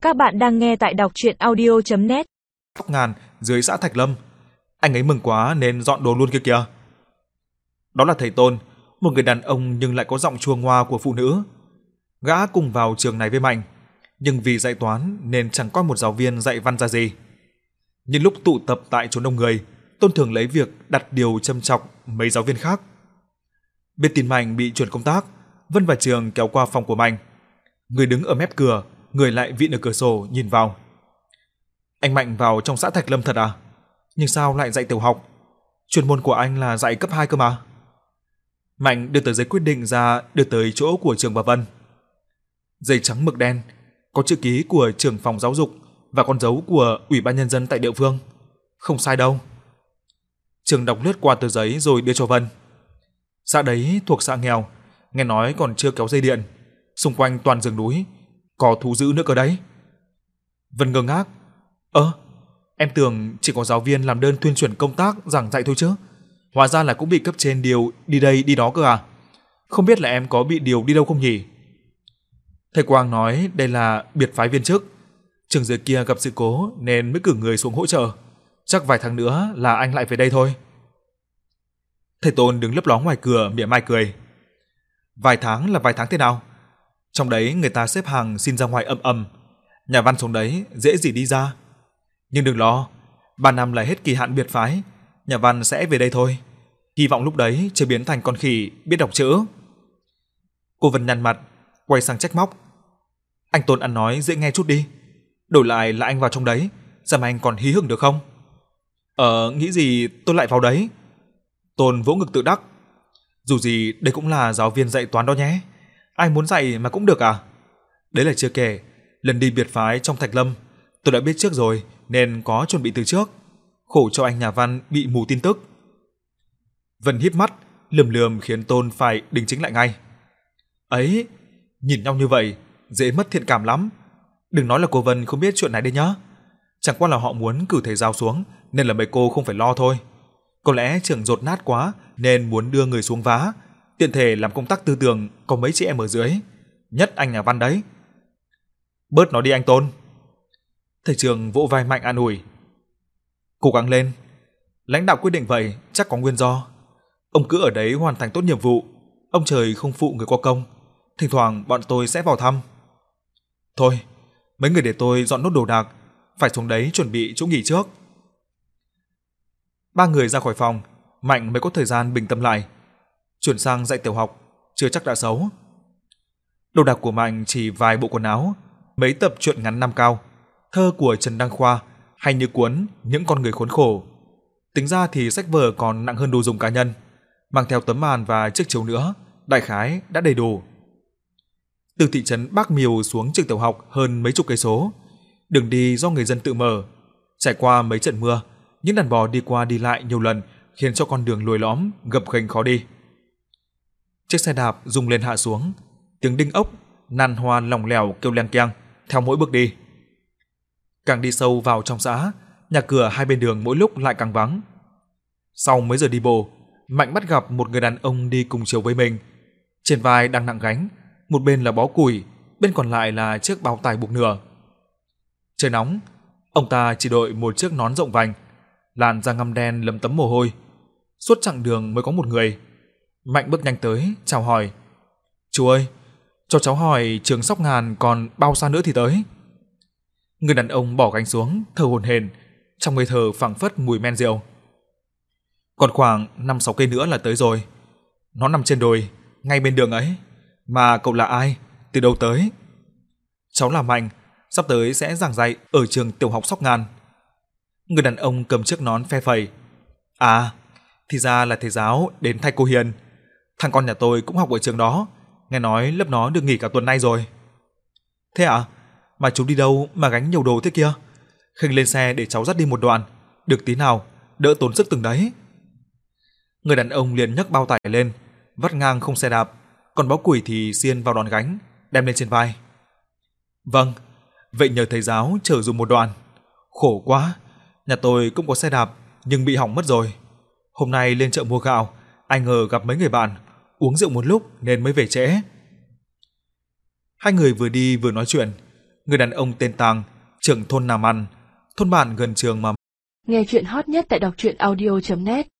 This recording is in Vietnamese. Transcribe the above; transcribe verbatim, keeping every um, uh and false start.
Các bạn đang nghe tại đọc truyện audio chấm net. Sóc Ngàn dưới xã Thạch Lâm. Anh ấy mừng quá nên dọn đồ luôn kia kìa. Đó là thầy Tôn, một người đàn ông nhưng lại có giọng chua ngoa của phụ nữ. Gã cùng vào trường này với Mạnh, nhưng vì dạy toán nên chẳng có một giáo viên dạy văn ra gì. Nhưng lúc tụ tập tại chỗ đông người, Tôn thường lấy việc đặt điều châm chọc mấy giáo viên khác. Biết tin Mạnh bị chuyển công tác, Vân và Trường kéo qua phòng của Mạnh. Người đứng ở mép cửa, người lại vịn ở cửa sổ nhìn vào. Anh Mạnh vào trong xã Thạch Lâm thật à? Nhưng sao lại dạy tiểu học? Chuyên môn của anh là dạy cấp hai cơ mà. Mạnh đưa tờ giấy quyết định ra, đưa tới chỗ của Trường và Vân. Giấy trắng mực đen, có chữ ký của trưởng phòng giáo dục và con dấu của ủy ban nhân dân tại địa phương. Không sai đâu. Trường đọc lướt qua tờ giấy rồi đưa cho Vân. Xã đấy thuộc xã nghèo, nghe nói còn chưa kéo dây điện, xung quanh toàn rừng núi, có thú dữ nữa cơ đấy. Vân ngơ ngác. Ơ, em tưởng chỉ có giáo viên làm đơn tuyên truyền công tác giảng dạy thôi chứ. Hóa ra là cũng bị cấp trên điều đi đây đi đó cơ à? Không biết là em có bị điều đi đâu không nhỉ? Thầy Quang nói đây là biệt phái viên chức. Trường dưới kia gặp sự cố nên mới cử người xuống hỗ trợ. Chắc vài tháng nữa là anh lại về đây thôi. Thầy Tôn đứng lấp ló ngoài cửa mỉa mai cười. Vài tháng là vài tháng thế nào? Trong đấy người ta xếp hàng xin ra ngoài ầm ầm. Nhà văn xuống đấy dễ gì đi ra. Nhưng đừng lo, ba năm là hết kỳ hạn biệt phái, nhà văn sẽ về đây thôi. Hy vọng lúc đấy chưa biến thành con khỉ biết đọc chữ. Cô Vân nhăn mặt, quay sang trách móc. Anh Tôn ăn nói dễ nghe chút đi. Đổi lại là anh vào trong đấy, xem anh còn hí hửng được không? Ờ, nghĩ gì tôi lại vào đấy? Tôn vỗ ngực tự đắc. Dù gì đây cũng là giáo viên dạy toán đó nhé. Ai muốn dạy mà cũng được à? Đấy là chưa kể, lần đi biệt phái trong Thạch Lâm, tôi đã biết trước rồi nên có chuẩn bị từ trước. Khổ cho anh nhà văn bị mù tin tức. Vân híp mắt, lườm lườm khiến Tôn phải đính chính lại ngay. Ấy, nhìn nhau như vậy, dễ mất thiện cảm lắm. Đừng nói là cô Vân không biết chuyện này đấy nhá. Chẳng qua là họ muốn cử thầy giáo xuống nên là mấy cô không phải lo thôi. Có lẽ trường dột nát quá nên muốn đưa người xuống vá, tiện thể làm công tác tư tưởng có mấy chị em ở dưới. Nhất anh nhà văn đấy. Bớt nói đi anh Tôn. Thầy Trường vỗ vai Mạnh an ủi. Cố gắng lên. Lãnh đạo quyết định vậy chắc có nguyên do. Ông cứ ở đấy hoàn thành tốt nhiệm vụ. Ông trời không phụ người có công. Thỉnh thoảng bọn tôi sẽ vào thăm. Thôi, mấy người để tôi dọn nốt đồ đạc. Phải xuống đấy chuẩn bị chỗ nghỉ trước. Ba người ra khỏi phòng, Mạnh mới có thời gian bình tâm lại. Chuyển sang dạy tiểu học, chưa chắc đã xấu. Đồ đạc của Mạnh chỉ vài bộ quần áo, mấy tập truyện ngắn năm cao, thơ của Trần Đăng Khoa hay như cuốn Những con người khốn khổ. Tính ra thì sách vở còn nặng hơn đồ dùng cá nhân, mang theo tấm màn và chiếc chiếu nữa, đại khái đã đầy đủ. Từ thị trấn Bác Miều xuống trường tiểu học hơn mấy chục cây số, đường đi do người dân tự mở. Trải qua mấy trận mưa, những đàn bò đi qua đi lại nhiều lần khiến cho con đường lồi lõm, gập ghềnh khó đi. Chiếc xe đạp rung lên hạ xuống, tiếng đinh ốc, nan hoa lỏng lẻo kêu leng keng theo mỗi bước đi. Càng đi sâu vào trong xã, nhà cửa hai bên đường mỗi lúc lại càng vắng. Sau mấy giờ đi bộ, Mạnh bắt gặp một người đàn ông đi cùng chiều với mình. Trên vai đang nặng gánh, một bên là bó củi, bên còn lại là chiếc bao tải buộc nửa. Trời nóng, ông ta chỉ đội một chiếc nón rộng vành, làn da ngăm đen lấm tấm mồ hôi. Suốt chặng đường mới có một người. Mạnh bước nhanh tới, chào hỏi. Chú ơi, cho cháu hỏi trường Sóc Ngàn còn bao xa nữa thì tới? Người đàn ông bỏ gánh xuống, thở hổn hển, trong hơi thở phảng phất mùi men rượu. Còn khoảng năm sáu cây nữa là tới rồi. Nó nằm trên đồi, ngay bên đường ấy. Mà cậu là ai? Từ đâu tới? Cháu là Mạnh, sắp tới sẽ giảng dạy ở trường tiểu học Sóc Ngàn. Người đàn ông cầm chiếc nón phe phẩy. À, thì ra là thầy giáo đến thay cô Hiền. Thằng con nhà tôi cũng học ở trường đó, nghe nói lớp nó được nghỉ cả tuần nay rồi. Thế à? Mà chú đi đâu mà gánh nhiều đồ thế kia? Khênh lên xe để cháu dắt đi một đoạn, được tí nào, đỡ tốn sức từng đấy. Người đàn ông liền nhấc bao tải lên, vắt ngang không xe đạp, còn bó củi thì xiên vào đòn gánh, đem lên trên vai. Vâng, vậy nhờ thầy giáo chở dùm một đoạn. Khổ quá, nhà tôi cũng có xe đạp nhưng bị hỏng mất rồi. Hôm nay lên chợ mua gạo, ai ngờ gặp mấy người bạn, uống rượu một lúc nên mới về trễ. Hai người vừa đi vừa nói chuyện. người đàn ông tên Tàng, trưởng thôn Nam Ăn, thôn bản gần trường mà. Nghe chuyện hot nhất tại đọc truyện audio chấm net